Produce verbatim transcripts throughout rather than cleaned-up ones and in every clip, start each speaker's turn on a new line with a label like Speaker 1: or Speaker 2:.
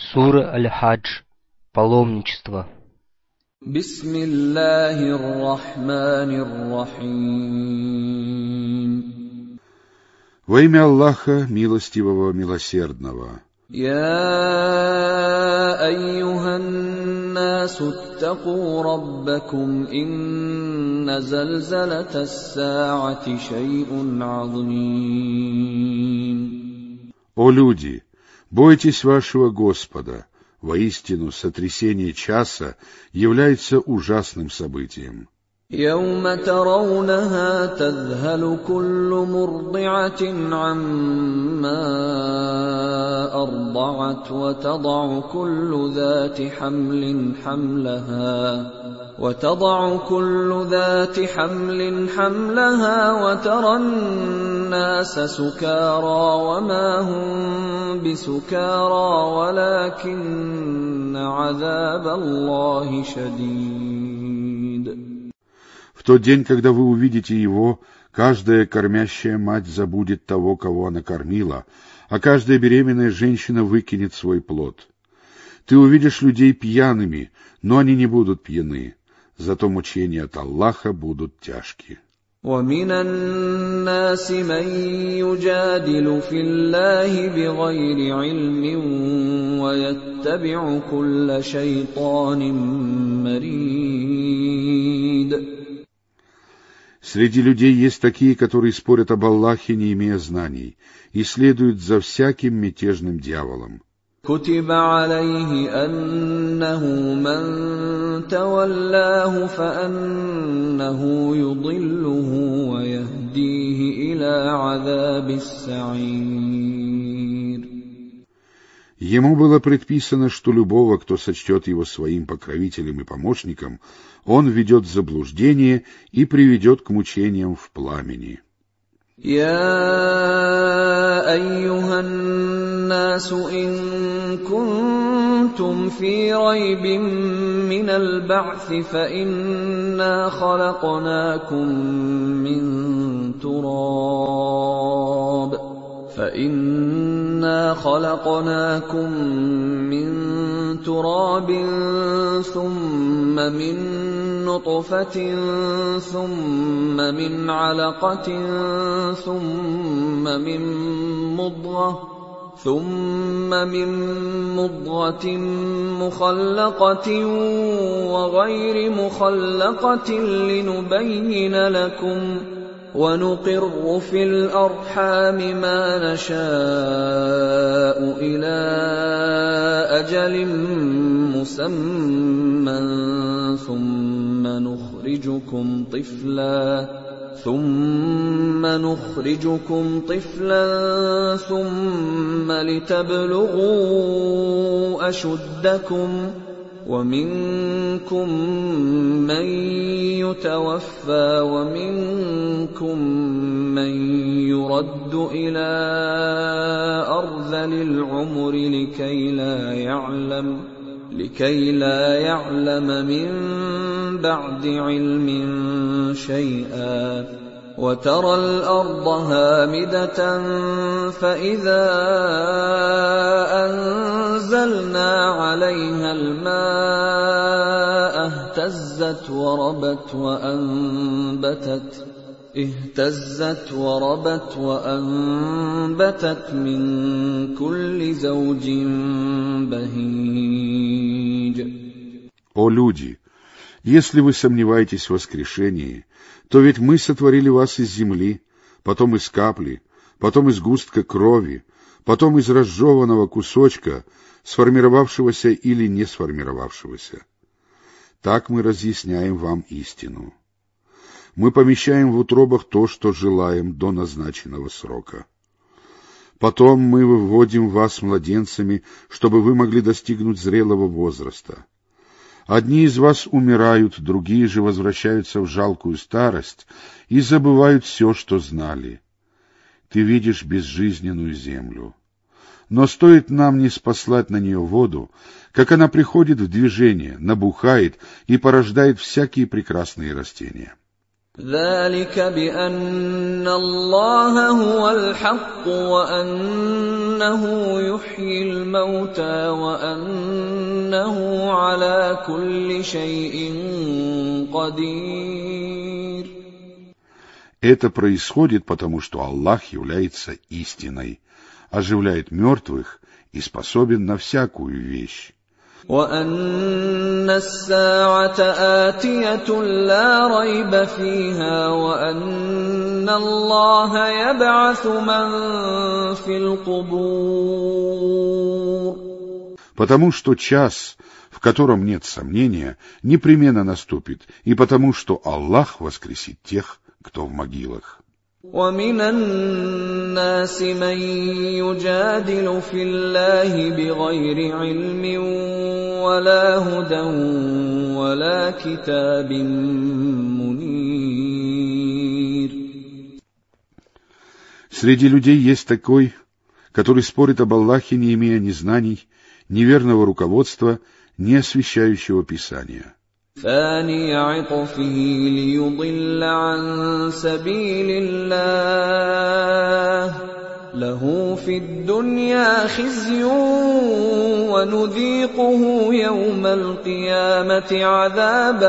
Speaker 1: Сура Аль-Хадж. Паломничество.
Speaker 2: Бисмиллахир-рахманир-рахим. Во имя Аллаха, милостивого, милосердного.
Speaker 3: Я айюхан-насу аттаку раббакум, инна залзалата-ас-саати шай'ун азим.
Speaker 2: О люди, бойтесь вашего Господа. Воистину, сотрясение часа является ужасным событием.
Speaker 3: يوم ترونها تذهل كل مرضعة عما أرضعت وتضع كل ذات حمل حملها وتضع كل ذات حمل حملها وترى الناس سكارى وما هم بسكارى ولكن عذاب الله شديد.
Speaker 2: В тот день, когда вы увидите его, каждая кормящая мать забудет того, кого она кормила, а каждая беременная женщина выкинет свой плод. Ты увидишь людей пьяными, но они не будут пьяны, зато мучения от Аллаха будут тяжкие.
Speaker 3: وَمِنَ النَّاسِ مَن يُجَادِلُ فِي اللَّهِ بِغَيْرِ عِلْمٍ وَيَتَّبِعُ كُلَّ شَيْطَانٍ مَرِيدٍ.
Speaker 2: Среди людей есть такие, которые спорят об Аллахе, не имея знаний, и следуют за всяким мятежным дьяволом.
Speaker 3: كُتِبَ عَلَيْهِ أَنَّهُ مَن تَوَلَّاهُ فَأَنَّهُ يُضِلُّهُ وَيَهْدِيهِ إِلَى عَذَابِ السَّعِيرِ.
Speaker 2: Ему было предписано, что любого, кто сочтет его своим покровителем и помощником, он ведет в заблуждение и приведет к мучениям в пламени.
Speaker 3: يا أيها الناس إن كنتم في ريب من البعث فإنا خلقناكم من تراب فإنا خلقناكم من تراب ثم من نطفة ثم من علقة ثم من مضغة ثم من مضغة مخلقة وغير مخلقة لنبين لكم ونقر في الأرحام ما نشاء إلى أجل مسمى ثم نخرجكم طفلا ثم نخرجكم طفلا ثم لتبلغوا أشدكم ومنكم من يتوفى ومنكم من يرد إلى أرذل العمر لكي لا يعلم لكي لا يعلم من بعد علم شيئا وترى الأرض هامدة فإذا أنزلنا عليها الماء اهتزت وربت وأنبتت اهتزت وربت وأنبتت من كل زوج بهيج.
Speaker 2: О люди, если вы сомневаетесь в воскрешении, то ведь мы сотворили вас из земли, потом из капли, потом из густка крови, потом из разжеванного кусочка, сформировавшегося или не сформировавшегося. Так мы разъясняем вам истину. Мы помещаем в утробах то, что желаем до назначенного срока. Потом мы выводим вас младенцами, чтобы вы могли достигнуть зрелого возраста. Одни из вас умирают, другие же возвращаются в жалкую старость и забывают все, что знали. Ты видишь безжизненную землю. Но стоит нам не спаслать на нее воду, как она приходит в движение, набухает и порождает всякие прекрасные растения.
Speaker 3: ذلك بأن الله هو الحق وأنه يحيي الموتى وأنه على كل شيء قدير.
Speaker 2: Это происходит потому, что Аллах является истиной, оживляет мертвых и способен на всякую вещь.
Speaker 3: وَأَنَّ السَّاعَةَ آتِيَةٌ لَا رَيْبَ فِيهَا وَأَنَّ اللَّهَ يَبْعَثُ مَن فِي الْقُبُورِ.
Speaker 2: Потому что час, в котором нет сомнения, непременно наступит, и потому что Аллах воскресит тех, кто в могилах.
Speaker 3: وَمِنَ النَّاسِ مَن يُجَادِلُ فِي اللَّهِ بِغَيْرِ عِلْمٍ وَلَا هُدًى وَلَا كِتَابٍ مُنِيرٍ.
Speaker 2: Среди людей есть такой, который спорит об Аллахе, не имея ни знаний, ни верного руководства, ни освящающего Писания.
Speaker 3: ثاني عطفه ليضل عن سبيل الله له في الدنيا خزي ونذيقه يوم القيامة عذاب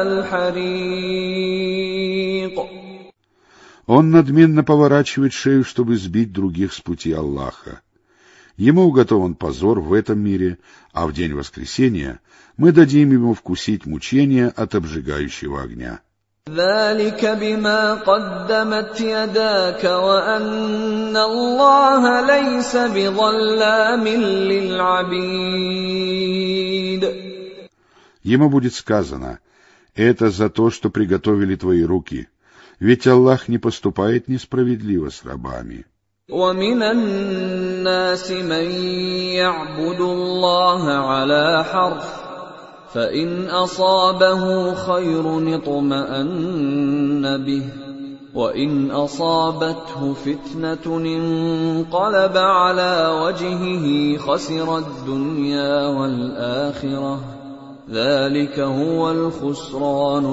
Speaker 3: الحريق.
Speaker 2: Он надменно поворачивает шею, чтобы сбить других с пути Аллаха. Ему уготован позор в этом мире, а в день воскресения мы дадим ему вкусить мучения от обжигающего огня.
Speaker 3: ذلك بما قدمت يداك وأن الله ليس بظلام للعبيد.
Speaker 2: Ему будет сказано: это за то, что приготовили твои руки, ведь Аллах не поступает несправедливо с рабами.
Speaker 3: وَمِنَ النَّاسِ مَن يَعْبُدُ اللَّهَ عَلَى حَرْفٍ فَإِنْ أَصَابَهُ خَيْرٌ اطْمَأَنَّ بِهِ وَإِنْ أَصَابَتْهُ فِتْنَةٌ انقَلَبَ عَلَى وَجْهِهِ خَسِرَ الدُّنْيَا وَالْآخِرَةَ ذَلِكَ هُوَ الْخُسْرَانُ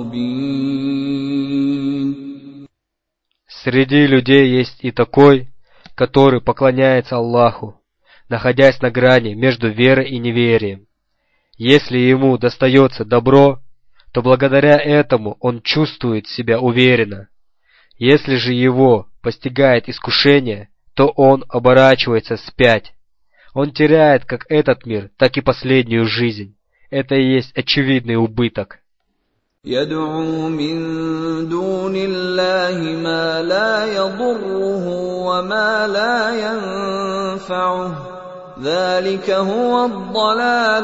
Speaker 3: الْمُبِينُ.
Speaker 1: Среди людей есть и такой, который поклоняется Аллаху, находясь на грани между верой и неверием. Если ему достается добро, то благодаря этому он чувствует себя уверенно. Если же его постигает искушение, то он оборачивается вспять. Он теряет как этот мир, так и последнюю жизнь. Это и есть очевидный убыток.
Speaker 3: يدعو من دون الله ما لا يضره وما لا ينفعه ذلك هو الضلال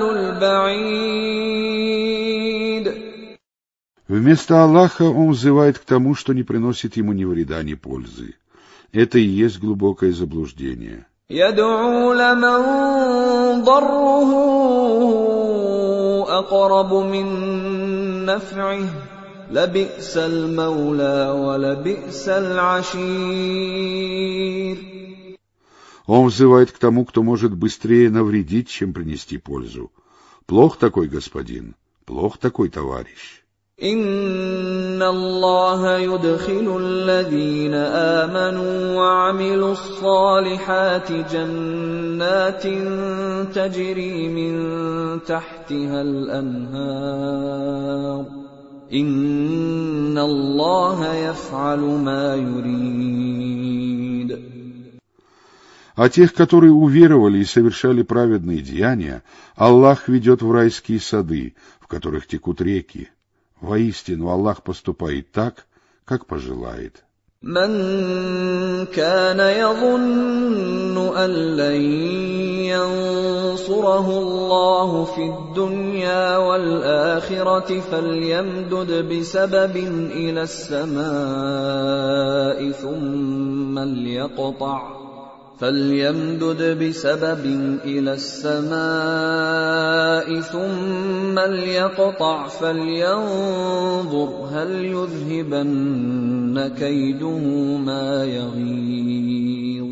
Speaker 3: البعيد.
Speaker 2: Вместо Аллаха он взывает к тому, что не приносит ему ни вреда, ни пользы. Это и есть глубокое заблуждение.
Speaker 3: يدعو لمن ضره أقرب من نفعه لبئس المولى ولبئس العشير.
Speaker 2: Он взывает к тому, кто может быстрее навредить, чем принести пользу. Плох такой господин, плох такой товарищ.
Speaker 3: إن الله يدخل الذين آمنوا وعملوا الصالحات جنات تجري من تحتها الأنهار إن الله يفعل ما يريد.
Speaker 2: А тех, которые уверовали и совершали праведные деяния, Аллах ведет в райские сады, в которых текут реки. Воистину, Аллах поступает так, как пожелает.
Speaker 3: من كان يظن أن لن ينصره الله في الدنيا والآخرة فليمدد بسبب إلى السماء ثم ليقطع فليمدد بسبب إلى السماء ثم ليقطع فلينظر هل يذهبن كيده ما يغيظ.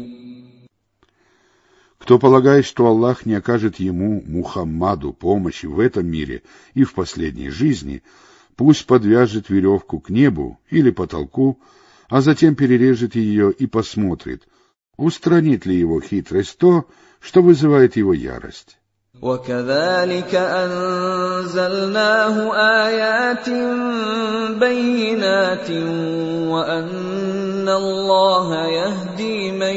Speaker 2: Кто полагает, что Аллах не окажет ему, Мухаммаду, помощи в этом мире и в последней жизни, Пусть подвяжет веревку к небу или потолку, а затем перережет ее и посмотрит, устранит ли его хитрость то, что вызывает его ярость.
Speaker 3: وَكَذَلِكَ أَنزَلْنَاهُ آيَاتٍ بَيِّنَاتٍ وَأَنَّ اللَّهَ يَهْدِي مَن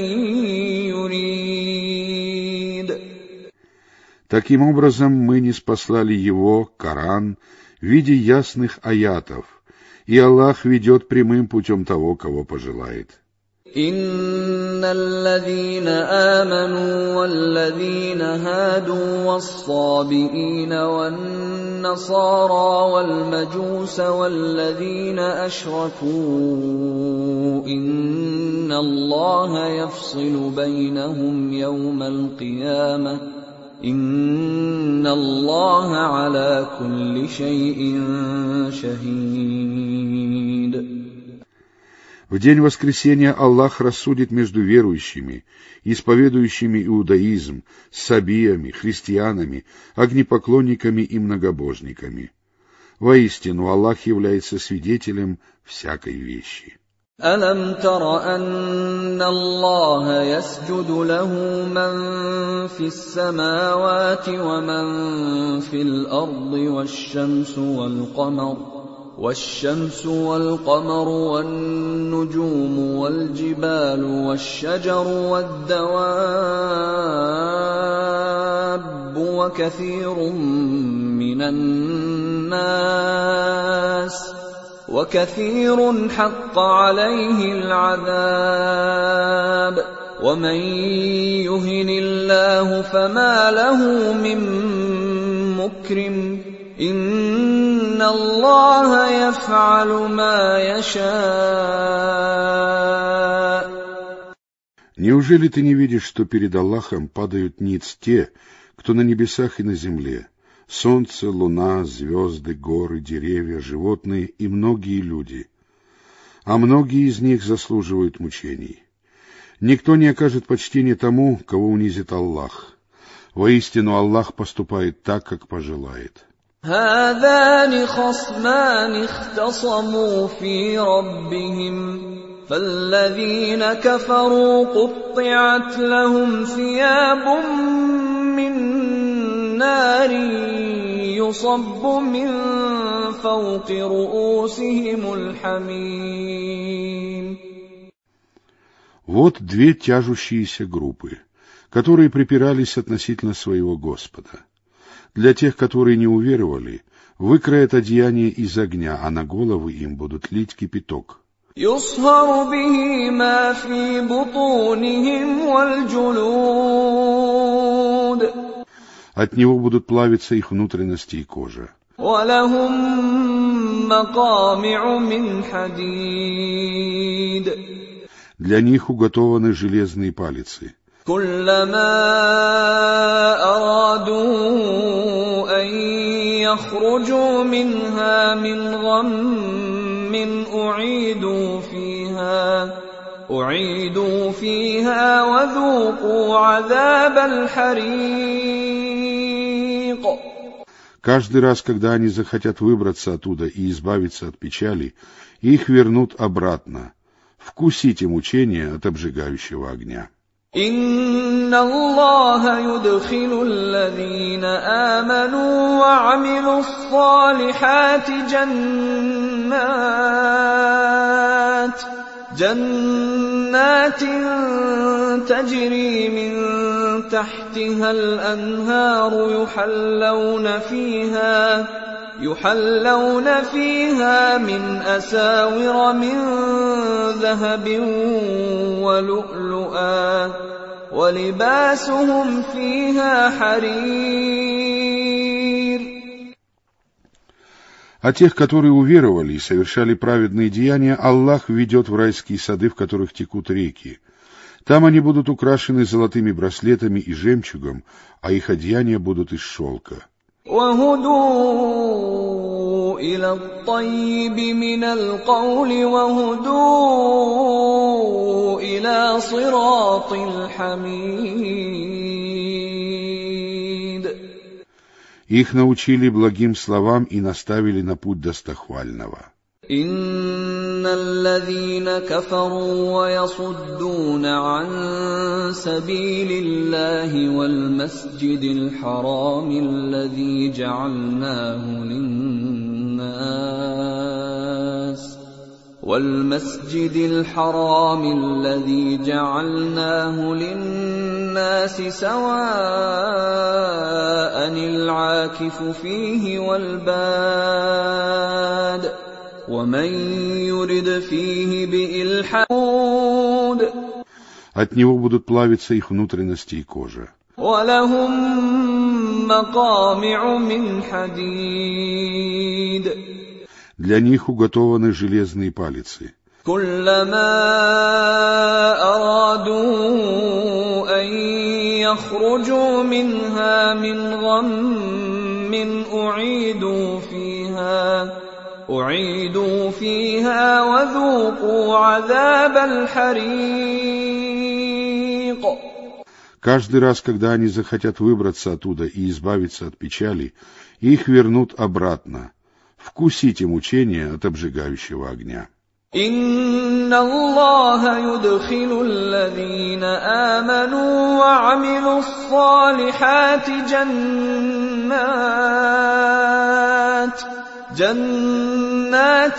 Speaker 3: يُرِيدُ.
Speaker 2: Таким образом, мы ниспослали его, Коран, в виде ясных аятов, и Аллах ведет прямым путем того, кого пожелает.
Speaker 3: إِنَّ الَّذِينَ آمَنُوا وَالَّذِينَ هَادُوا وَالصَّابِئِينَ وَالنَّصَارَىٰ وَالْمَجُوسَ وَالَّذِينَ أَشْرَكُوا إِنَّ اللَّهَ يَفْصِلُ بَيْنَهُمْ يَوْمَ الْقِيَامَةِ إِنَّ اللَّهَ عَلَىٰ كُلِّ شَيْءٍ شَهِيدٌ.
Speaker 2: В день воскресения Аллах рассудит между верующими, исповедующими иудаизм, сабиями, христианами, огнепоклонниками и многобожниками. Воистину, Аллах является свидетелем всякой вещи.
Speaker 3: أَلَمْ تَرَ أَنَّ اللَّهَ يَسْجُدُ لَهُ مَن فِي السَّمَاوَاتِ وَمَن فِي الْأَرْضِ وَالشَّمْسُ وَالْقَمَرُ وَالشَّمْسُ وَالْقَمَرُ وَالنُّجُومُ وَالْجِبَالُ وَالشَّجَرُ وَالدَّوَابُّ وَكَثِيرٌ مِّنَ النَّاسِ وَكَثِيرٌ حَقَّ عَلَيْهِ الْعَذَابُ وَمَن يُهِنِ اللَّهُ فَمَا لَهُ مِن مُّكْرِمٍ إِنَّ اللَّهَ يَفْعَلُ مَا يَشَاءُ.
Speaker 2: Неужели ты не видишь, что перед Аллахом падают ниц те, кто на небесах и на земле? Солнце, луна, звезды, горы, деревья, животные и многие люди. А многие из них заслуживают мучений. Никто не окажет почтения тому, кого унизит Аллах. Воистину, Аллах поступает так, как пожелает.
Speaker 3: هَذَانِ خَصْمَانِ اخْتَصَمُوا فِي رَبِّهِمْ فَالَّذِينَ كَفَرُوا قُطِّعَتْ لَهُمْ ثِيَابٌ مِّن نَّارٍ يُصَبُّ مِن فَوْقِ رُءُوسِهِمُ الْحَمِيمُ.
Speaker 2: Вот две тяжущиеся группы, которые припирались относительно своего Господа. Для тех, которые не уверовали, выкроят одеяние из огня, а на головы им будут лить кипяток.
Speaker 3: يُصْهَرُ بِهِ مَا فِي بُطُونِهِمْ وَالْجُلُودُ.
Speaker 2: От него будут плавиться их внутренности и кожа.
Speaker 3: وَلَهُم مَّقَامِعُ مِنْ حَدِيدٍ.
Speaker 2: Для них уготованы железные палицы.
Speaker 3: كُلَّمَا أَرَادُوا أَن يَخْرُجُوا مِنْهَا مِنْ غَمٍّ أُعِيدُوا فِيهَا أُعِيدُوا فِيهَا وَذُوقُوا عَذَابَ الْحَرِيقِ.
Speaker 2: Каждый раз, когда они захотят выбраться оттуда и избавиться от печали, их вернут обратно. Вкусите мучения от обжигающего огня.
Speaker 3: إِنَّ اللَّهَ يُدْخِلُ الَّذِينَ آمَنُوا وَعَمِلُوا الصَّالِحَاتِ جَنَّاتٍ جَنَّاتٍ تَجْرِي مِن تَحْتِهَا الْأَنْهَارُ يُحَلَّوْنَ فِيهَا يُحَلَّوْنَ فِيهَا مِنْ أَسَاوِرَ مِن ذَهَبٍ وَلُؤْلُؤًا وَلِبَاسُهُمْ فِيهَا حَرِيرٌ.
Speaker 2: А тех, которые уверовали и совершали праведные деяния, Аллах введет в райские сады, в которых текут реки. Там они будут украшены золотыми браслетами и жемчугом, а их одеяния будут из шелка.
Speaker 3: وَهُدُوا إِلَى الطَّيِّبِ مِنَ الْقَوْلِ وَهُدُوا إِلَى صِرَاطِ الْحَمِيدِ.
Speaker 2: Их научили благим словам и наставили на путь достохвального.
Speaker 3: إن الذين كفروا ويصدون عن سبيل الله والمسجد الحرام الذي جعلناه للناس والمسجد الحرام الذي جعلناه للناس سواء العاكف فيه والباد ومن يرد فيه بإلحاد
Speaker 2: От него будут плавиться их внутренности и кожа.
Speaker 3: ولهم مقامع من حديد
Speaker 2: Для них уготованы железные палицы.
Speaker 3: كلما أرادوا أن يخرجوا منها من غم أعيدوا فيها أعيدوا فيها وذوقوا عذاب الحريق.
Speaker 2: Каждый раз, когда они захотят выбраться оттуда и избавиться от печали, их вернут обратно. Вкусите мучения от обжигающего огня.
Speaker 3: إن الله يدخل الذين آمنوا وعملوا الصالحات جنات جنات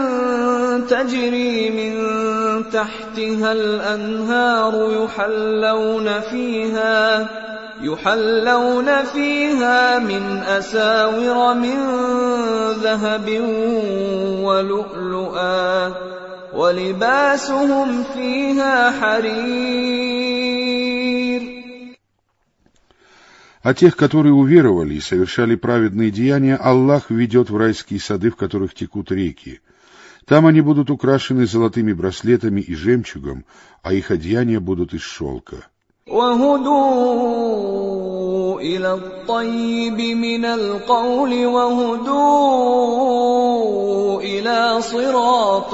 Speaker 3: تجري من تحتها الأنهار يحلون فيها يحلون فيها من أساور من ذهب ولؤلؤا ولباسهم فيها حرير.
Speaker 2: А тех, которые уверовали и совершали праведные деяния, Аллах введет в райские сады, в которых текут реки. Там они будут украшены золотыми браслетами и жемчугом, а их одеяния будут из шелка.
Speaker 3: وهدوا إلى الطيب من القول وهدوا إلى صراط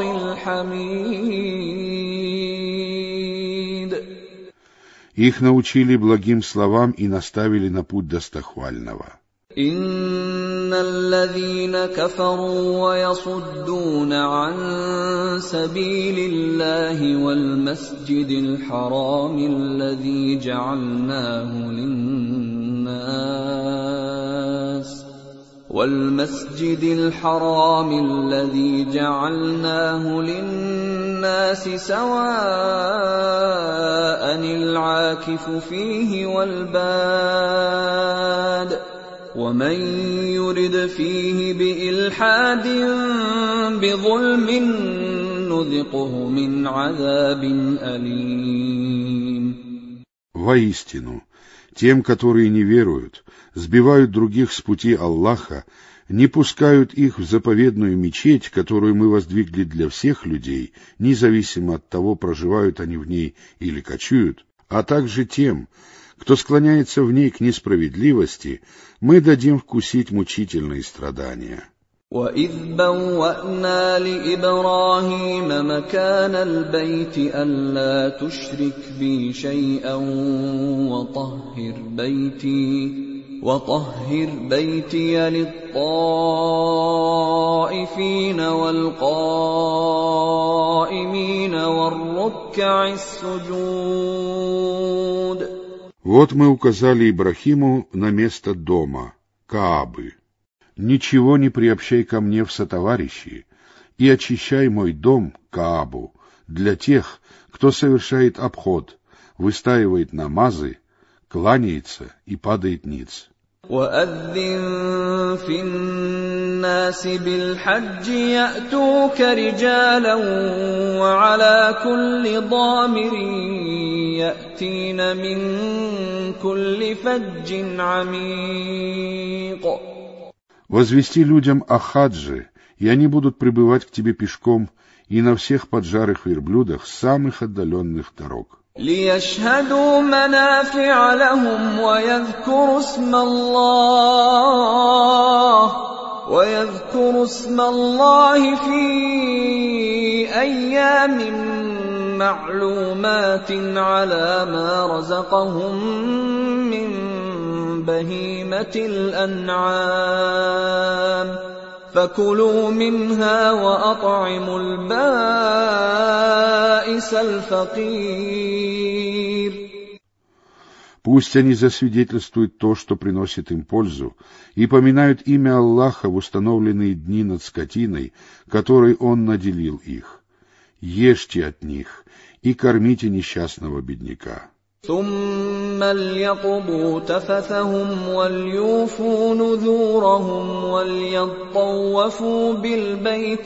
Speaker 3: الحميد.
Speaker 2: Их научили благим словам и наставили на путь достохвального.
Speaker 3: إن الذين كفروا ويصدون عن سبيل الله والمسجد الحرام الذي جعلناه للناس والمسجد الحرام الذي جعلناه للناس سواء العاكف فيه والباد ومن يرد فيه بإلحاد بظلم نذقه من عذاب أليم.
Speaker 2: Воистину, тем, которые не веруют, сбивают других с пути Аллаха, не пускают их в заповедную мечеть, которую мы воздвигли для всех людей, независимо от того, проживают они в ней или кочуют, а также тем, кто склоняется в ней к несправедливости, мы дадим вкусить мучительные страдания.
Speaker 3: وَإِذْ بَوَّأْنَا لِإِبْرَاهِيمَ مَكَانَ الْبَيْتِ أَلَّا تُشْرِكْ بِي شَيْئًا وَطَهِّرْ بَيْتِي وَطَهِّرْ بَيْتِيَ لِلطَّائِفِينَ وَالْقَائِمِينَ وَالرُّكَّعِ السُّجُودِ.
Speaker 2: Вот мы указали Ибрахиму на место дома, Каабы. Ничего не приобщай ко мне в сотоварищи, и очищай мой дом, Каабу, для тех, кто совершает обход, выстаивает намазы, кланяется и падает ниц.
Speaker 3: وَأَذِّن فِي النَّاسِ بِالْحَجِّ يَأْتُوكَ رِجَالًا وَعَلَى كُلِّ ضَامِرٍ يَأْتِينَ مِنْ كُلِّ فَجٍّ عَمِيقٍ.
Speaker 2: Возвести людям о хадже, и они будут прибывать к тебе пешком и на всех поджарых верблюдах с самых отдаленных дорог.
Speaker 3: لِيَشْهَدُوا مَنَافِعَ لَهُمْ وَيَذْكُرُوا اسْمَ اللَّهِ وَيَذْكُرُوا اسْمَ اللَّهِ فِي أَيَّامٍ مَّعْلُومَاتٍ عَلَى مَا رَزَقَهُم مِّن بهيمة الأنعام فكلوا منها وأطعموا البائس الفقير.
Speaker 2: Пусть они засвидетельствуют то, что приносит им пользу, и поминают имя Аллаха в установленные дни над скотиной, которой Он наделил их. Ешьте от них и кормите несчастного бедняка.
Speaker 3: ثم ليقضوا تفثهم وليوفوا نذورهم وليطوفوا بالبيت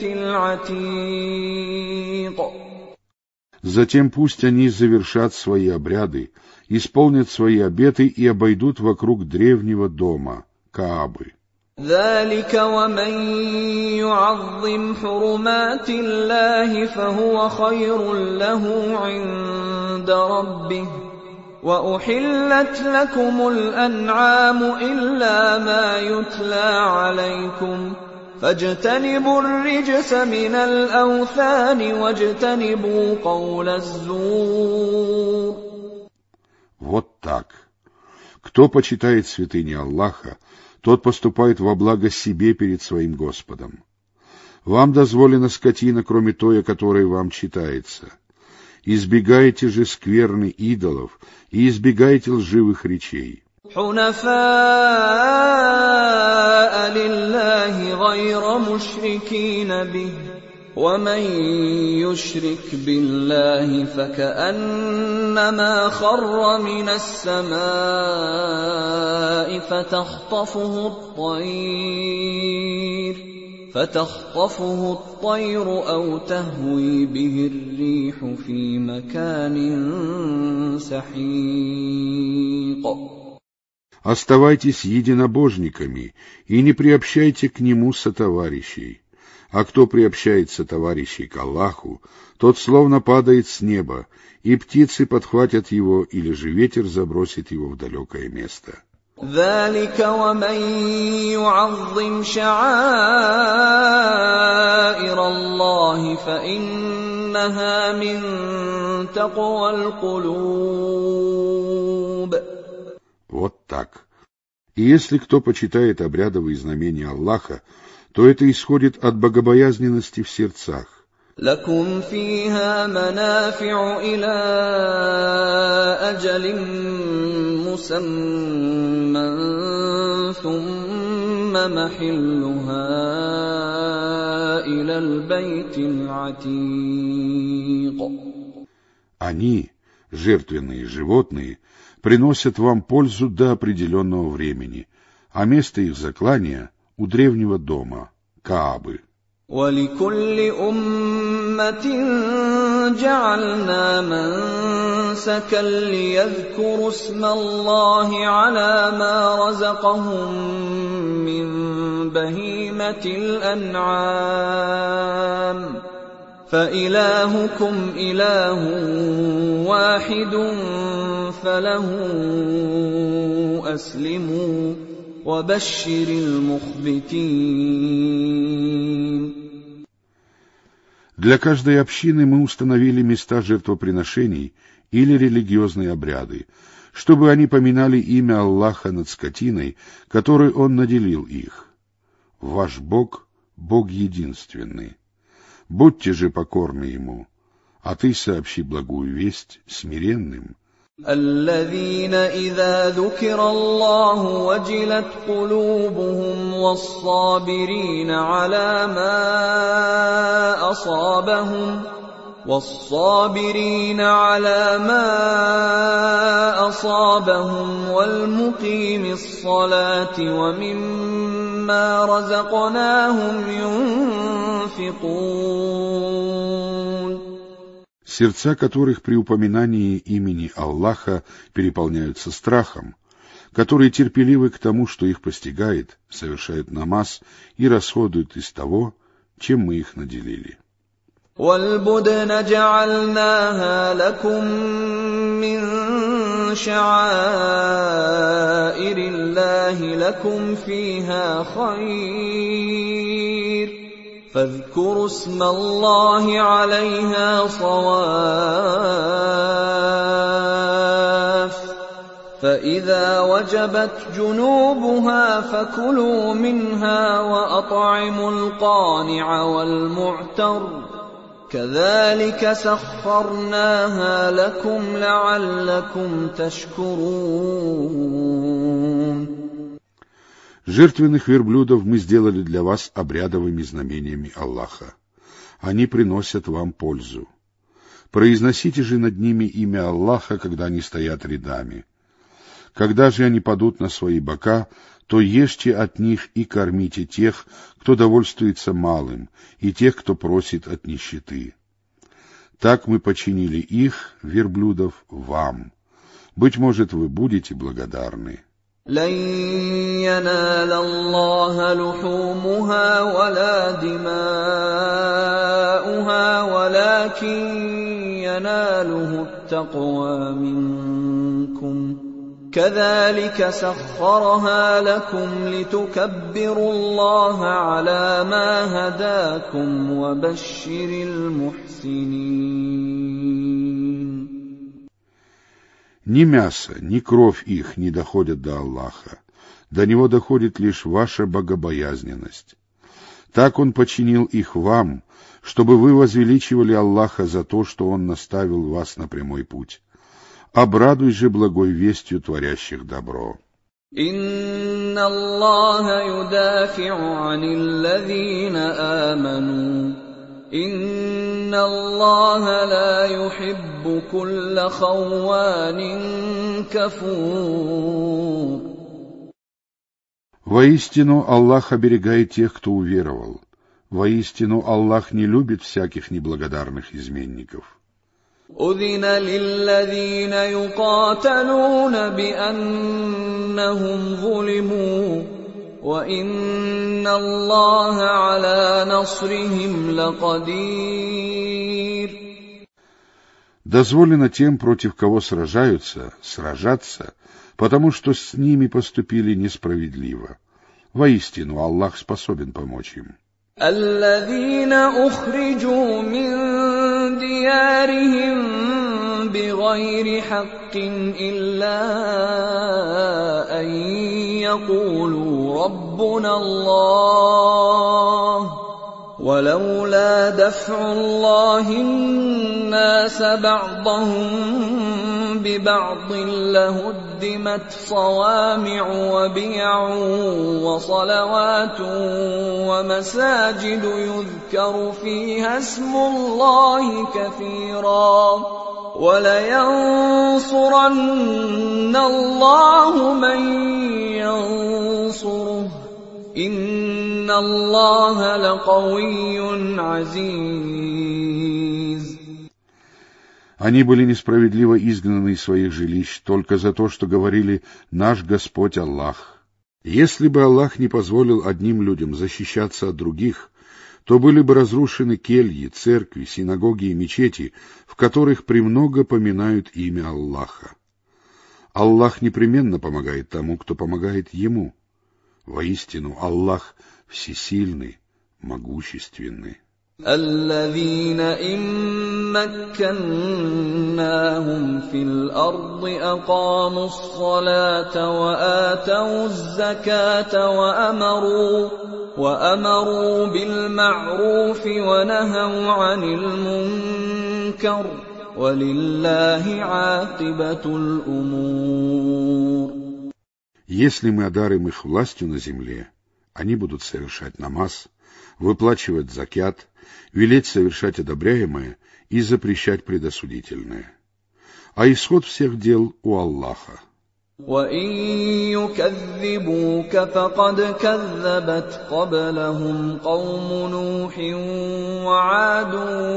Speaker 3: العتيق.
Speaker 2: Затем пусть они завершат свои обряды, исполнят свои обеты и обойдут вокруг древнего дома, Каабы.
Speaker 3: ذلك ومن يعظم حرمات الله فهو خير له عند ربه وأحلت لكم الأنعام إلا ما يتلى عليكم فاجتنبوا الرجس من الأوثان واجتنبوا قول الزور.
Speaker 2: Вот так. Кто почитает святыни Аллаха, тот поступает во благо себе перед своим Господом. Вам дозволена скотина, кроме той, о которой вам читается. Избегайте же скверны идолов и избегайте лживых речей.
Speaker 3: حنفاء لله غير مشركين به ومن يشرك بالله فكأنما خر من السماء فتخطفه الطير فتخطفه الطير أو تهوي به الريح في مكان سحيق.
Speaker 2: Оставайтесь единобожниками и не приобщайте к нему сотоварищей. А кто приобщает сотоварищей к Аллаху, тот словно падает с неба, и птицы подхватят его, или же ветер забросит его в далекое место.
Speaker 3: ذلك ومن يعظم شعائر الله فإنها من تقوى القلوب.
Speaker 2: Вот так. И если кто почитает обрядовые знамения Аллаха, то это исходит от богобоязненности в сердцах.
Speaker 3: لكم فيها منافع إلى أجل مسمى ثم محلها إلى البيت العتيق.
Speaker 2: Они, жертвенные животные, приносят вам пользу до определенного времени, а место их заклания у древнего дома, Каабы.
Speaker 3: وَلِكُلِّ أُمَّةٍ جَعَلْنَا مَنسَكًا لِيَذْكُرُوا اسْمَ اللَّهِ عَلَى مَا رَزَقَهُم مِّن بَهِيمَةِ الْأَنْعَامِ فَإِلَٰهُكُمْ إِلَٰهٌ وَاحِدٌ فَلَهُ أَسْلِمُوا وَبَشِّرِ الْمُخْبِتِينَ.
Speaker 2: Для каждой общины мы установили места жертвоприношений или религиозные обряды, чтобы они поминали имя Аллаха над скотиной, которой Он наделил их. Ваш Бог — Бог единственный. Будьте же покорны Ему, а ты сообщи благую весть смиренным.
Speaker 3: الذين إذا ذكر الله وجلت قلوبهم والصابرين على ما أصابهم والصابرين على ما أصابهم والمقيم الصلاة ومما رزقناهم ينفقون.
Speaker 2: Сердца которых при упоминании имени Аллаха переполняются страхом, которые терпеливы к тому, что их постигает, совершают намаз и расходуют из того, чем мы их наделили.
Speaker 3: وَالْبُدْنَ جَعَلْنَاهَا لَكُم مِّن شَعَائِرِ اللَّهِ لَكُمْ فِيهَا خَيْرٌ فاذكروا اسم الله عليها صواف فإذا وجبت جنوبها فكلوا منها وأطعموا القانع والمعتر كذلك سخرناها لكم لعلكم تشكرون.
Speaker 2: Жертвенных верблюдов мы сделали для вас обрядовыми знамениями Аллаха. Они приносят вам пользу. Произносите же над ними имя Аллаха, когда они стоят рядами. Когда же они падут на свои бока, то ешьте от них и кормите тех, кто довольствуется малым, и тех, кто просит от нищеты. Так мы починили их, верблюдов, вам. Быть может, вы будете благодарны.
Speaker 3: لن ينال الله لحومها ولا دماؤها ولكن يناله التقوى منكم كذلك سخرها لكم لتكبروا الله على ما هداكم وبشر المحسنين.
Speaker 2: Ни мясо, ни кровь их не доходят до Аллаха. До Него доходит лишь ваша богобоязненность. Так Он починил их вам, чтобы вы возвеличивали Аллаха за то, что Он наставил вас на прямой путь. Обрадуй же благой вестью творящих добро.
Speaker 3: Инна Аллаха юдафи'у анил лазина аману. Инна Аллаха ла юхиббу кулла хавванин кафур.
Speaker 2: Воистину Аллах оберегает тех, кто уверовал. Воистину Аллах не любит всяких неблагодарных изменников.
Speaker 3: أذن للذين يقاتلون بأنهم ظلموا وإن الله على نصرهم لقدير.
Speaker 2: Дозволено тем, против кого сражаются, сражаться, потому что с ними поступили несправедливо. Воистину Аллах способен помочь им.
Speaker 3: الذين أخرجوا من ديارهم بغير حق إلا أن يقولوا ربنا الله ولولا دفع الله الناس بعضهم ببعض لهدمت صوامع وبيع وصلوات ومساجد يذكر فيها اسم الله كثيرا ولينصرن الله من ينصره إن الله لقوي عزيز.
Speaker 2: Они были несправедливо изгнаны из своих жилищ только за то, что говорили «Наш Господь Аллах». Если бы Аллах не позволил одним людям защищаться от других, то были бы разрушены кельи, церкви, синагоги и мечети, в которых премного поминают имя Аллаха. Аллах непременно помогает тому, кто помогает Ему. Воистину Аллах всесильный, могущественный.
Speaker 3: الذين إن مكناهم في الأرض أقاموا الصلاة وآتوا الزكاة وأمروا وأمروا بالمعروف ونهوا عن المنكر ولله عاقبة الأمور.
Speaker 2: Если мы одарим их властью на земле, они будут совершать намаз, выплачивать закят, велеть совершать одобряемое и запрещать предосудительное. А исход всех дел у Аллаха.
Speaker 3: وَإِن يُكَذِّبُوكَ فَقَدْ كَذَّبَتْ قَبْلَهُمْ قَوْمُ نُوحٍ وَعَادٌ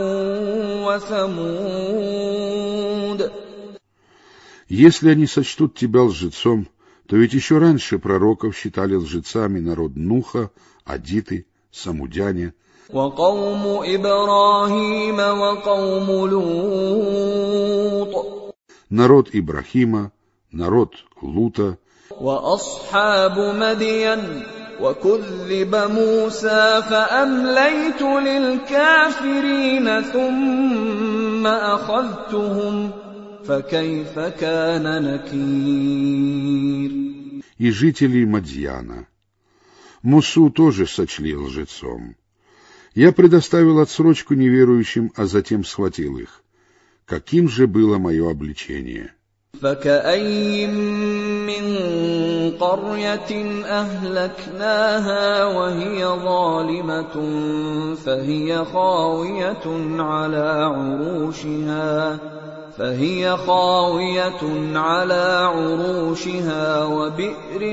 Speaker 3: وَثَمُودَ.
Speaker 2: Если они сочтут тебя лжецом, то ведь еще раньше пророков считали лжецами народ Нуха, адиты, самудяне.
Speaker 3: وَقَوْمُ إِبْرَاهِيمَ وَقَوْمُ لُوطٍ.
Speaker 2: Народ Ибрахима, народ Лута.
Speaker 3: وَأَصْحَابُ مَدْيَنَ وَكُذِّبَ مُوسَى فَأَمْلَيْتُ لِلْكَافِرِينَ ثُمَّ أَخَذْتُهُمْ فكيف كان نكير.
Speaker 2: И жители Мадьяна. Мусу тоже сочли лжецом. Я предоставил отсрочку неверующим, а затем схватил их. Каким же было мое обличение?
Speaker 3: فكأين من قرية أهلكناها وهي ظالمة فهي خاوية على عروشها فهي خاوية على عروشها وبئر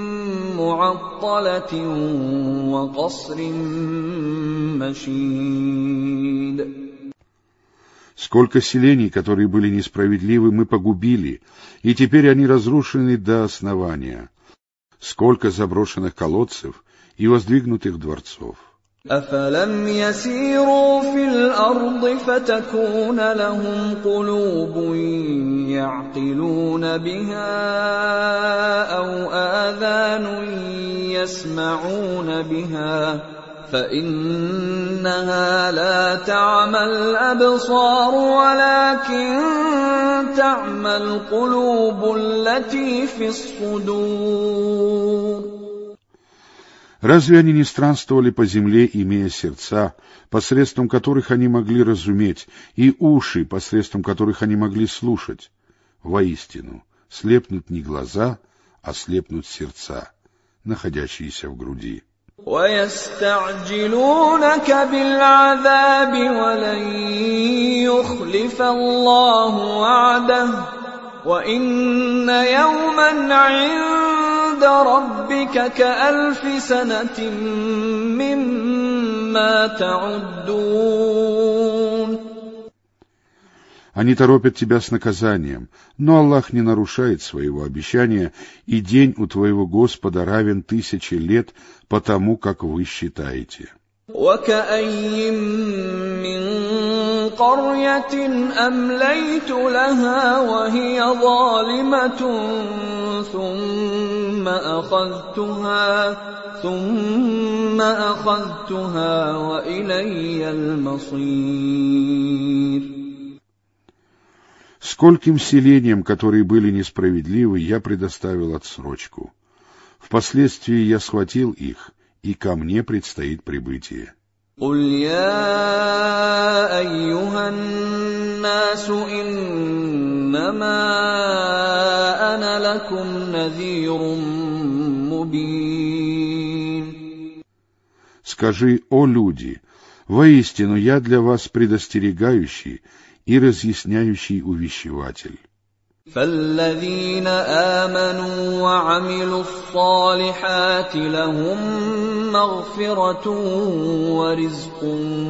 Speaker 3: معطلة وقصر مشيد.
Speaker 2: Сколько селений, которые были несправедливы, мы погубили, и теперь они разрушены до основания. Сколько заброшенных колодцев и воздвигнутых дворцов.
Speaker 3: أفلم يسيروا في الأرض فتكون لهم قلوب يعقلون بها أو آذان يسمعون بها فإنها لا تعمى الأبصار ولكن تعمى القلوب التي في الصدور.
Speaker 2: Разве они не странствовали по земле, имея сердца, посредством которых они могли разуметь, и уши, посредством которых они могли слушать? Воистину, слепнут не глаза, а слепнут сердца, находящиеся в груди.
Speaker 3: وَيَسْتَعْجِلُونَكَ بِالْعَذَابِ وَلَن يُخْلِفَ اللَّهُ وَعْدَهُ وَإِنَّ يَوْمًا عِندَ رَبِّكَ كَأَلْفِ سَنَةٍ مِّمَّا تَعُدُّونَ.
Speaker 2: Они торопят тебя с наказанием, но Аллах не нарушает своего обещания, и день у твоего Господа равен тысяче лет по тому, как вы считаете.
Speaker 3: وَكَأَيٍّ مِّن قَرْيَةٍ أَمْلَيْتُ لَهَا وَهِيَ ظَالِمَةٌ ثُمَّ أَخَذْتُهَا ثُمَّ أَخَذْتُهَا وَإِلَيَّ الْمَصِيرُ.
Speaker 2: Скольким селениям, которые были несправедливы, я предоставил отсрочку. Впоследствии я схватил их, и ко мне предстоит прибытие.
Speaker 3: قُلْ يَا أَيُّهَا النَّاسُ إِنَّمَا أَنَا لَكُمْ نَذِيرٌ مُّبِينٌ.
Speaker 2: Скажи, о люди, воистину я для вас предостерегающий и разъясняющий увещеватель.
Speaker 3: فَالَّذِينَ آمَنُوا وَعَمِلُوا الصَّالِحَاتِ لَهُم مَّغْفِرَةٌ وَرِزْقٌ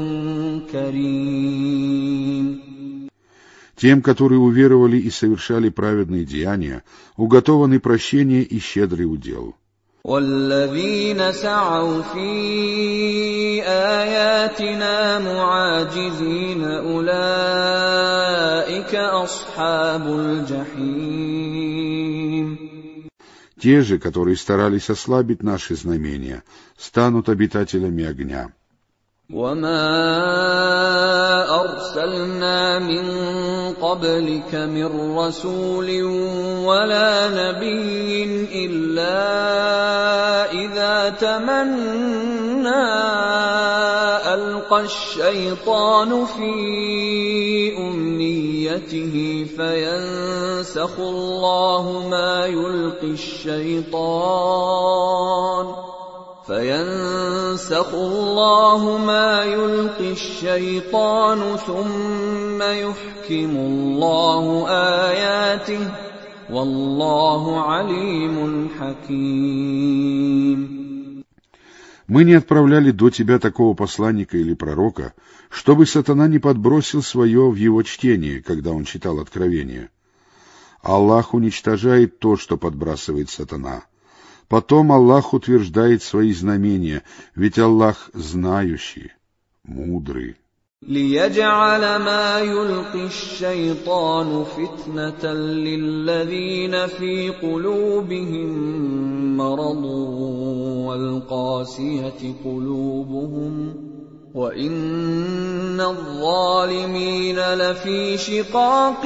Speaker 3: كَرِيمٌ.
Speaker 2: Тем, которые уверовали и совершали праведные деяния, уготованы прощение и щедрый удел.
Speaker 3: وَالَّذِينَ سَعَوْا فِي آيَاتِنَا مُعَاجِزِينَ أُولَئِكَ أَصْحَابُ الْجَحِيمِ.
Speaker 2: Те же, которые старались ослабить наши знамения, станут обитателями огня.
Speaker 3: وَمَا أَرْسَلْنَا مِن قَبْلِكَ مِن رَّسُولٍ وَلَا نَبِيٍّ إِلَّا إِذَا تَمَنَّىٰ أَلْقَى الشَّيْطَانُ فِي أُمْنِيَّتِهِ فَيَنسَخُ اللَّهُ مَا يُلْقِي الشَّيْطَانُ فَيَنسَخُ اللَّهُ مَا يُلْقِي الشَّيْطَانُ ثُمَّ يُحْكِمُ اللَّهُ آيَاتِهِ وَاللَّهُ عَلِيمٌ حَكِيمٌ.
Speaker 2: Мы не отправляли до тебя такого посланника или пророка, чтобы сатана не подбросил свое в его чтение, когда он читал откровение. Аллах уничтожает то, что подбрасывает сатана. Потом Аллах утверждает свои знамения, ведь Аллах знающий, мудрый.
Speaker 3: لِيَجْعَلَ مَا يُلْقِي الشَّيْطَانُ فِتْنَةً لِّلَّذِينَ فِي قُلُوبِهِم مَّرَضٌ وَالْقَاسِيَةِ قُلُوبُهُمْ وَإِنَّ الظَّالِمِينَ لَفِي شِقَاقٍ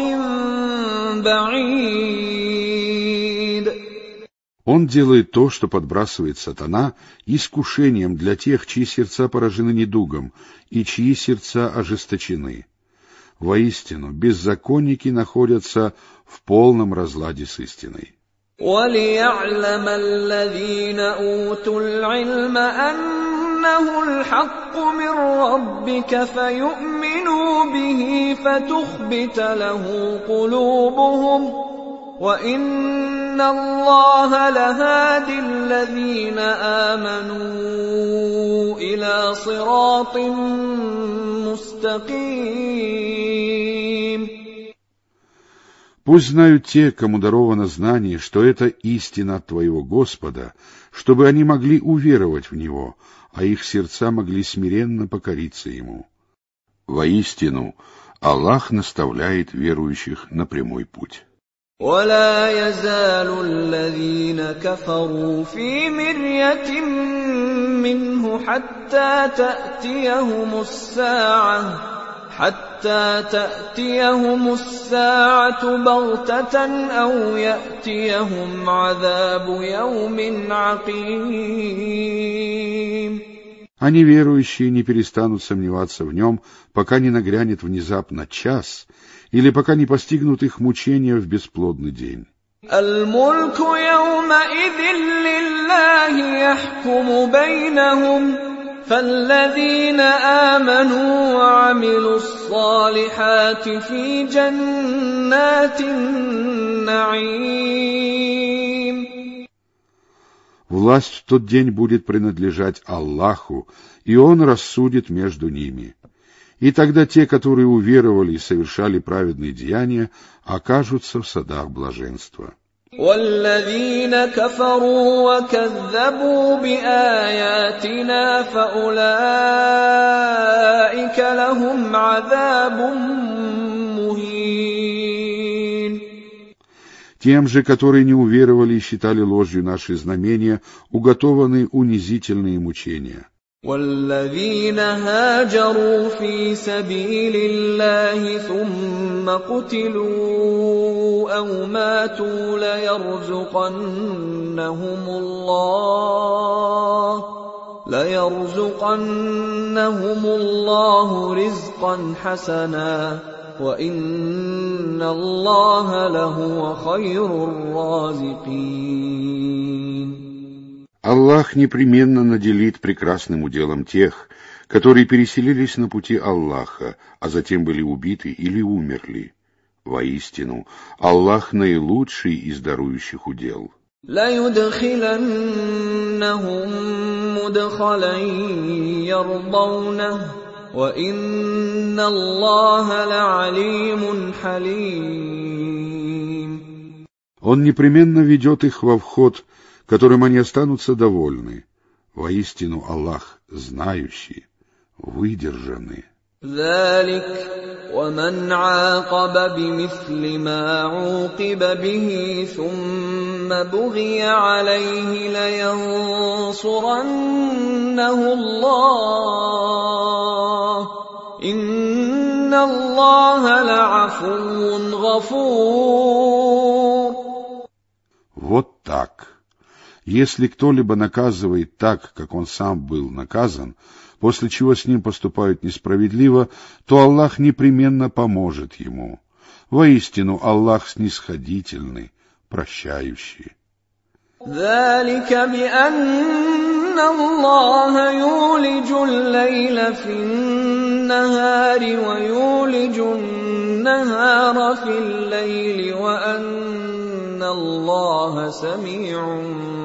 Speaker 3: بَعِيدٍ.
Speaker 2: Он делает то, что подбрасывает сатана, искушением для тех, чьи сердца поражены недугом и чьи сердца ожесточены. Воистину, беззаконники находятся в полном разладе с истиной.
Speaker 3: وَلِيَعْلَمَ الَّذِينَ أُوتُوا الْعِلْمَ أَنَّهُ الْحَقُّ مِنْ رَبِّكَ فَيُؤْمِنُوا بِهِ فَتُخْبِتَ لَهُ قُلُوبُهُمْ وَإِنَّ اللَّهَ لَهَادِ الَّذِينَ آمَنُوا إِلَى صِرَاطٍ مُسْتَقِيمٍ.
Speaker 2: Пусть знают те, кому даровано знание, что это истина от твоего Господа, чтобы они могли уверовать в Него, а их сердца могли смиренно покориться Ему. Воистину, Аллах наставляет верующих на прямой путь.
Speaker 3: وَلَا يَزَالُ الَّذِينَ كَفَرُوا فِي مِرْيَةٍ مِّنْهُ حَتَّى تَأْتِيَهُمُ السَّاعَةُ حَتَّى تَأْتِيَهُمُ السَّاعَةُ بَغْتَةً أَوْ يَأْتِيَهُمْ عَذَابُ يَوْمٍ عَقِيمٍ.
Speaker 2: А неверующие не перестанут сомневаться в нем, пока не нагрянет внезапно час, или пока не постигнут их мучения в бесплодный день.
Speaker 3: الْمُلْكُ يَوْمَئِذٍ لِلَّهِ يَحْكُمُ بَيْنَهُمْ فَالَّذِينَ آمَنُوا وَعَمِلُوا الصَّالِحَاتِ فِي جَنَّاتِ النَّعِيمِ.
Speaker 2: Власть в тот день будет принадлежать Аллаху, и Он рассудит между ними. И тогда те, которые уверовали и совершали праведные деяния, окажутся в садах блаженства.
Speaker 3: وَالَّذِينَ كَفَرُوا وَكَذَّبُوا بِآيَاتِنَا فَأُولَئِكَ لَهُمْ عَذَابٌ مُهِينٌ.
Speaker 2: Тем же, которые не уверовали и считали ложью наши знамения, уготованы унизительные мучения.
Speaker 3: وَالَّذِينَ هَاجَرُوا فِي سَبِيلِ اللَّهِ ثُمَّ قُتِلُوا أَوْ مَاتُوا لَيَرْزُقَنَّهُمُ اللَّهُ لَيَرْزُقَنَّهُمُ اللَّهُ رِزْقًا حَسَنًا وَإِنَّ اللَّهَ لَهُوَ خَيْرُ الرَّازِقِينَ.
Speaker 2: Аллах непременно наделит прекрасным уделом тех, которые переселились на пути Аллаха, а затем были убиты или умерли. Воистину, Аллах наилучший из дарующих удел.
Speaker 3: لَيُدْخِلَنَّهُمْ مُدْخَلًا يَرْضَوْنَهُ وَإِنَّ اللَّهَ لَعَلِيمٌ حَلِيمٌ.
Speaker 2: Он непременно ведет их во вход, которым они останутся довольны. Воистину, Аллах знающий, выдержанный.
Speaker 3: ذَلِكَ وَمَنْ عَاقَبَ بِمِثْلِ مَا عُوقِبَ بِهِ ثُمَّ بُغِيَ عَلَيْهِ لَيَنصُرَنَّهُ اللَّهُ إِنَّ اللَّهَ لَعَفُوٌّ غَفُورٌ.
Speaker 2: Вот так. Если кто-либо наказывает так, как он сам был наказан, после чего с ним поступают несправедливо, то Аллах непременно поможет ему. Воистину, Аллах снисходительный, прощающий.
Speaker 3: ذَلِكَ بِأَنَّ اللَّهَ يُولِجُ اللَّيْلَ فِي النَّهَارِ وَيُولِجُ النَّهَارَ فِي اللَّيْلِ وَأَنَّ اللَّهَ سَمِيعٌ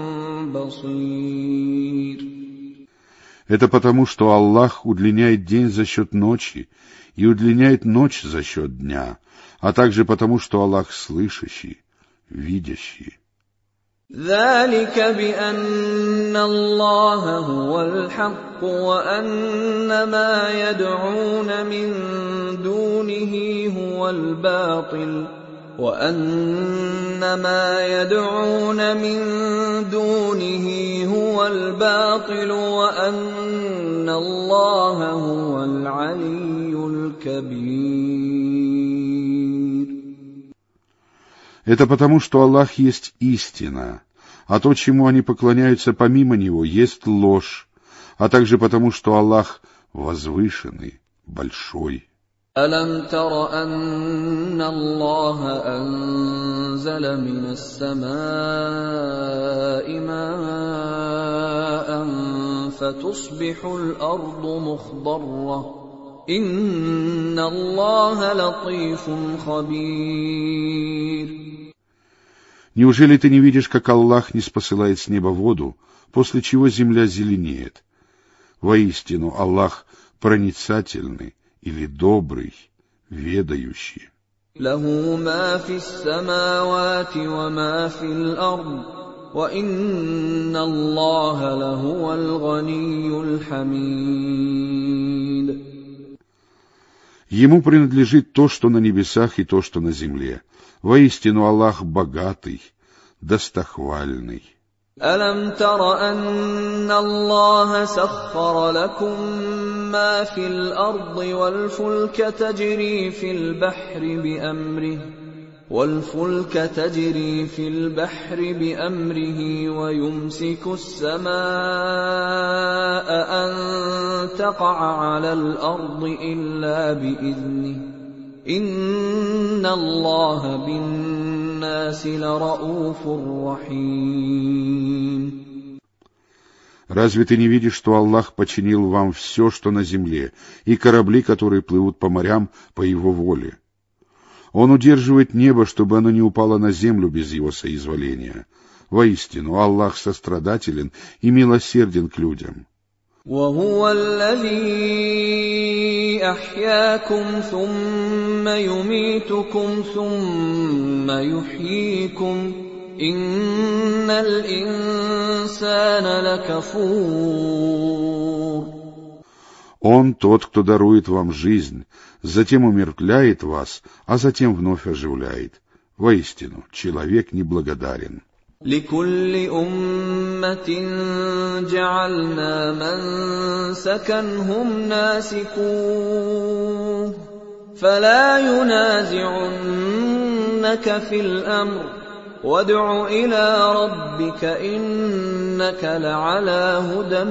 Speaker 3: بَصِيرٌ.
Speaker 2: Это потому, что Аллах удлиняет день за счет ночи и удлиняет ночь за счет дня, а также потому, что Аллах слышащий, видящий.
Speaker 3: ذَلِكَ بِأَنَّ اللَّهَ هُوَ الْحَقُّ وَأَنَّ مَا يَدْعُونَ مِن دُونِهِ هُوَ الْبَاطِلُ وأن ما يدعون من دونه هو الباطل وأن الله هو العلي الكبير.
Speaker 2: Это потому, что Аллах есть истина, а то, чему они поклоняются помимо Него, есть ложь, а также потому, что Аллах возвышенный, большой.
Speaker 3: أَلَمْ تَرَ أَنَّ اللَّهَ أَنزَلَ مِنَ السَّمَاءِ مَاءً فَتُصْبِحُ الْأَرْضُ مُخْضَرَّةً إِنَّ اللَّهَ لَطِيفٌ خَبِيرٌ.
Speaker 2: Неужели ты не видишь, как Аллах ниспосылает с неба воду, после чего земля зеленеет? Воистину, Аллах проницательный или добрый, ведающий.
Speaker 3: لَهُ مَا فِي السَّمَاوَاتِ وَمَا فِي الْأَرْضِ وَإِنَّ اللَّهَ لَهُوَ الْغَنِيُّ الْحَمِيدُ.
Speaker 2: Ему принадлежит то, что на небесах, и то, что на земле. Воистину, Аллах богатый, достохвальный.
Speaker 3: أَلَمْ تَرَ أَنَّ اللَّهَ سَخَّرَ لَكُم مَّا فِي الْأَرْضِ وَالْفُلْكَ تَجْرِي فِي الْبَحْرِ بِأَمْرِهِ وَالْفُلْكَ تَجْرِي فِي الْبَحْرِ بِأَمْرِهِ وَيُمْسِكُ السَّمَاءَ أَن تَقَعَ عَلَى الْأَرْضِ إِلَّا بِإِذْنِهِ إِنَّ اللَّهَ بِالنَّاسِ لَرَءُوفٌ رَحِيمٌ.
Speaker 2: Разве ты не видишь, что Аллах починил вам все, что на земле, и корабли, которые плывут по морям по Его воле? Он удерживает небо, чтобы оно не упало на землю без Его соизволения. Воистину, Аллах сострадателен и милосерден к людям.
Speaker 3: وَهُوَ الَّذِي أَحْيَاكُمْ ثُمَّ يُمِيتُكُمْ ثُمَّ يُحْيِيكُمْ إِنَّ الْإِنسَانَ لَكَفُورٌ.
Speaker 2: Он тот, кто дарует вам жизнь, затем умертвляет вас, а затем вновь оживляет. Воистину, человек неблагодарен.
Speaker 3: لِكُلِّ أُمَّةٍ جَعَلْنَا مَنسَكًا هُمْ نَاسِكُوهُ فَلَا يُنَازِعُنَّكَ فِي الْأَمْرِ وَادْعُ إِلَىٰ رَبِّكَ إِنَّكَ لَعَلَىٰ هُدًى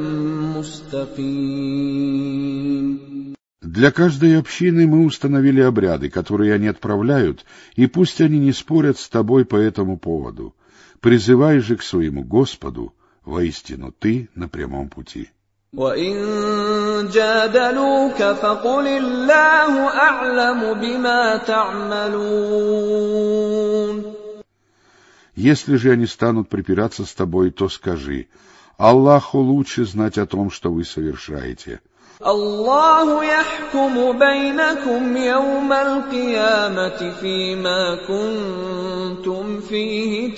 Speaker 3: مُسْتَقِيمٍ.
Speaker 2: Для каждой общины мы установили обряды, которые они отправляют, и пусть они не спорят с тобой по этому поводу. Призывай же к своему Господу, воистину ты на прямом пути.
Speaker 3: وَإِن جَادَلُوكَ فَقُلِ اللَّهُ أَعْلَمُ بِمَا تَعْمَلُونَ.
Speaker 2: Если же они станут припираться с тобой, то скажи: Аллаху лучше знать о том, что вы совершаете.
Speaker 3: الله يحكم بينكم يوم القيامة فيما كنتم فيه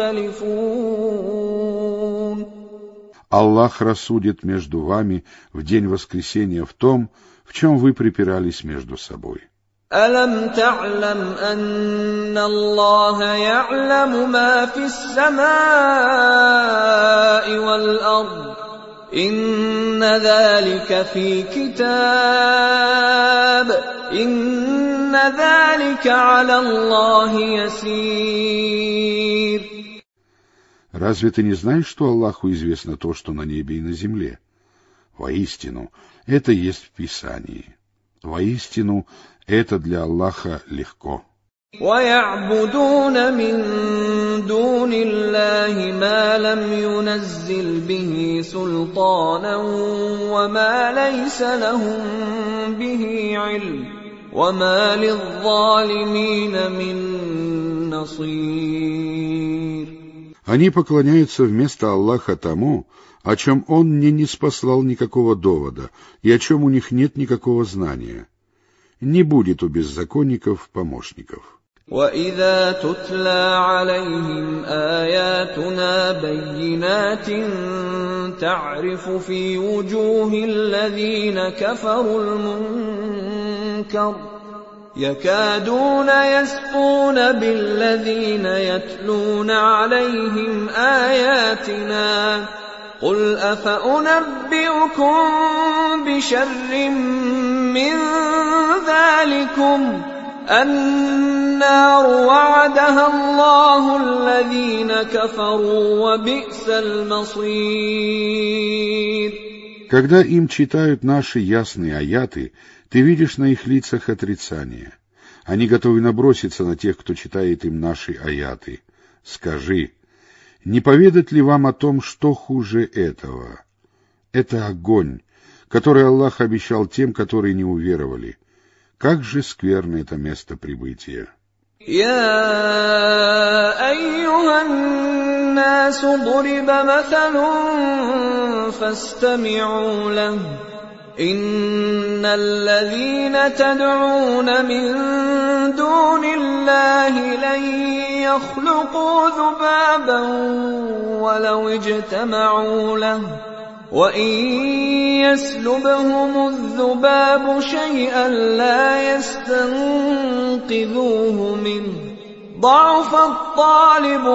Speaker 3: تختلفون.
Speaker 2: Аллах рассудит между вами в день воскресения в том, в чем вы припирались между собой.
Speaker 3: ألم تعلم أن الله يعلم ما في السماء والأرض إن ذلك في كتاب إن ذلك على الله يسير.
Speaker 2: Разве ты не знаешь, что Аллаху известно то, что на небе и на земле? Воистину, это есть в Писании. Воистину, это для Аллаха легко.
Speaker 3: وَيَعْبُدُونَ مِن دُونِ اللَّهِ مَا لَمْ يُنَزِّلْ بِهِ سُلْطَانًا وَمَا لَيْسَ لَهُم بِهِ عِلْمٌ وَمَا لِلظَّالِمِينَ مِن نَّصِيرٍ.
Speaker 2: Они поклоняются вместо Аллаха тому, о чем Он не ниспослал никакого довода и о чем у них нет никакого знания. Не будет у беззаконников помощников.
Speaker 3: وَإِذَا تُتْلَىٰ عَلَيْهِمْ آيَاتُنَا بَيِّنَاتٍ تَعْرِفُ فِي وُجُوهِ الَّذِينَ كَفَرُوا الْمُنكَرَ يكادون يسطون بالذين يتلون عليهم آياتنا قل أفأنبئكم بشر من ذلكم النار وعدها الله الذين كفروا وبئس المصير.
Speaker 2: Когда им читают наши ясные аяты, ты видишь на их лицах отрицание. Они готовы наброситься на тех, кто читает им наши аяты. Скажи, не поведать ли вам о том, что хуже этого? Это огонь, который Аллах обещал тем, которые не уверовали. Как же скверно это место прибытия.
Speaker 3: يا أيها الناس ضرب مثل فاستمعوا له إن الذين تدعون من دون الله لن يخلقوا ذبابا ولو اجتمعوا له وإن يسلبهم الذباب شيئا لا يستنقذوه منه ضعف الطالب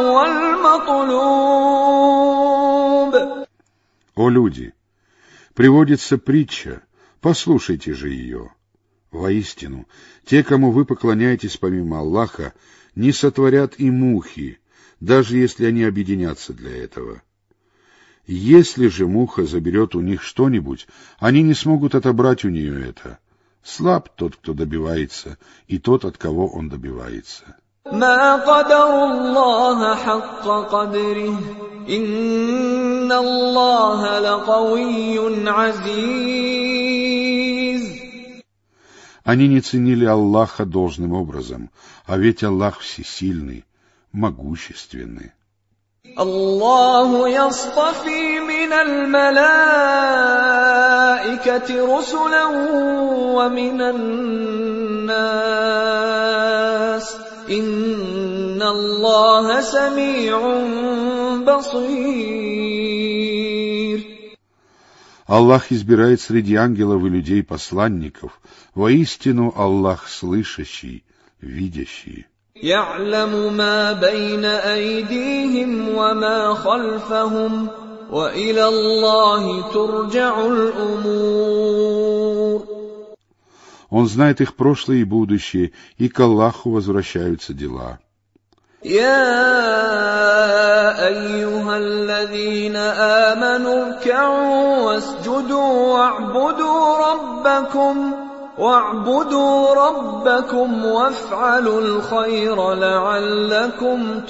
Speaker 3: والمطلوب.
Speaker 2: О люди! Приводится притча, послушайте же ее. Воистину, те, кому вы поклоняетесь помимо Аллаха, не сотворят и мухи, даже если они объединятся для этого. Если же муха заберет у них что-нибудь, они не смогут отобрать у нее это. Слаб тот, кто добивается, и тот, от кого он добивается.
Speaker 3: ما قدر الله حق قدره إن الله لقوي عزيز.
Speaker 2: Они не ценили Аллаха должным образом, а ведь Аллах всесильный, могущественный.
Speaker 3: الله يصطفي من الملائكة رسلا ومن الناس إن الله سميع بصير.
Speaker 2: Аллах избирает среди ангелов и людей посланников, воистину Аллах слышащий, видящий.
Speaker 3: يعلم ما بين أيديهم وما خلفهم وإلى الله ترجع الأمور.
Speaker 2: Он знает их прошлое и будущее, и к Аллаху возвращаются дела.
Speaker 3: يا أيها الذين آمنوا اركعوا واسجدوا واعبدوا ربكم واعبدوا ربكم وافعلوا الخير لعلكم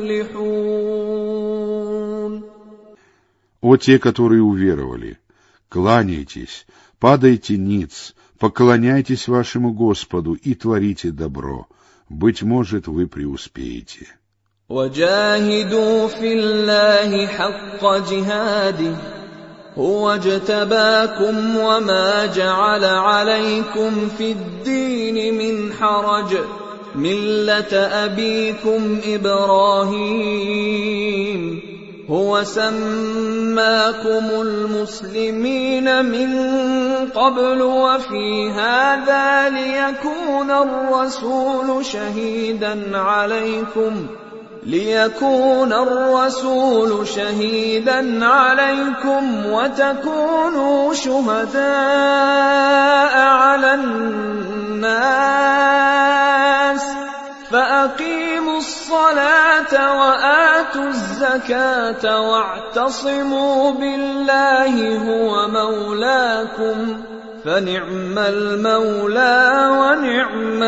Speaker 3: تفلحون.
Speaker 2: О те, которые уверовали, кланяйтесь, падайте ниц, поклоняйтесь вашему Господу и творите добро, быть может, вы преуспеете.
Speaker 3: وجاهدوا في الله حق جهاده هو اجتباكم وما جعل عليكم في الدين من حرج ملة أبيكم إبراهيم هو سماكم المسلمين من قبل وفي هذا ليكون الرسول شهيدا عليكم ليكون الرسول شهيدا عليكم وتكونوا شهداء على الناس فأقيموا الصلاة وآتوا الزكاة واعتصموا بالله هو مولاكم فنعم المولى ونعم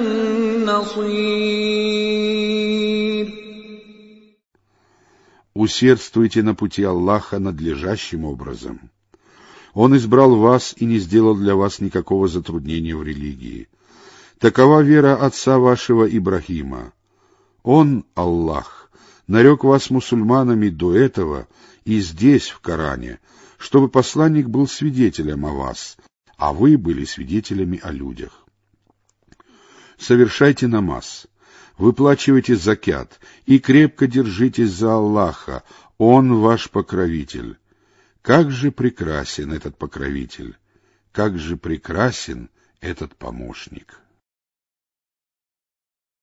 Speaker 3: النصير.
Speaker 2: Усердствуйте на пути Аллаха надлежащим образом. Он избрал вас и не сделал для вас никакого затруднения в религии. Такова вера отца вашего Ибрахима. Он, Аллах, нарек вас мусульманами до этого и здесь, в Коране, чтобы посланник был свидетелем о вас, а вы были свидетелями о людях. Совершайте намаз, выплачивайте закят и крепко держитесь за Аллаха, Он ваш покровитель. Как же прекрасен этот покровитель, как же прекрасен этот помощник!